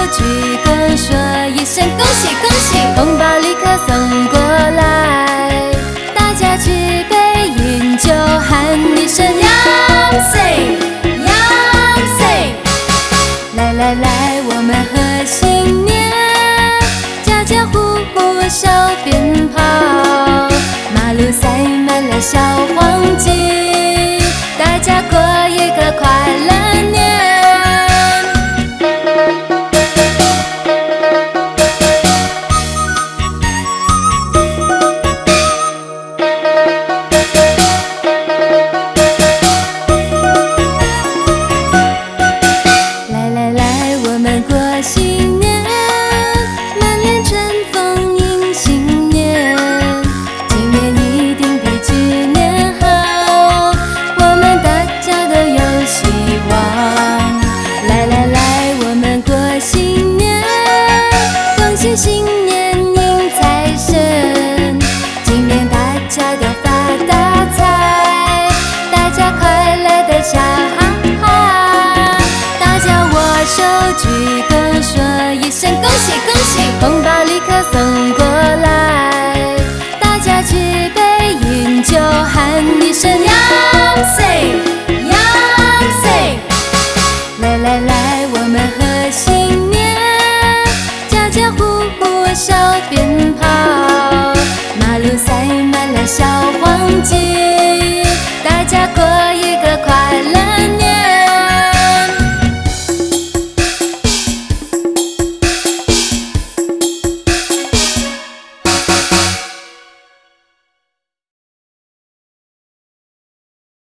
鞠躬说一声恭喜恭喜，红包立刻送过来，大家举杯饮酒喊一声杨 say 杨 say， 来来来我们贺新年，家家户户烧鞭炮，马路塞满了小黄鸡，大家过一个快乐年。来来来我们过新年，满脸春风迎新年，今年一定比去年好，我们大家都有希望。来来来我们过新年，恭喜新年迎财神，今年大家都发大财，大家快乐的笑哈哈，大家握手鞠躬说一声恭喜恭喜，红包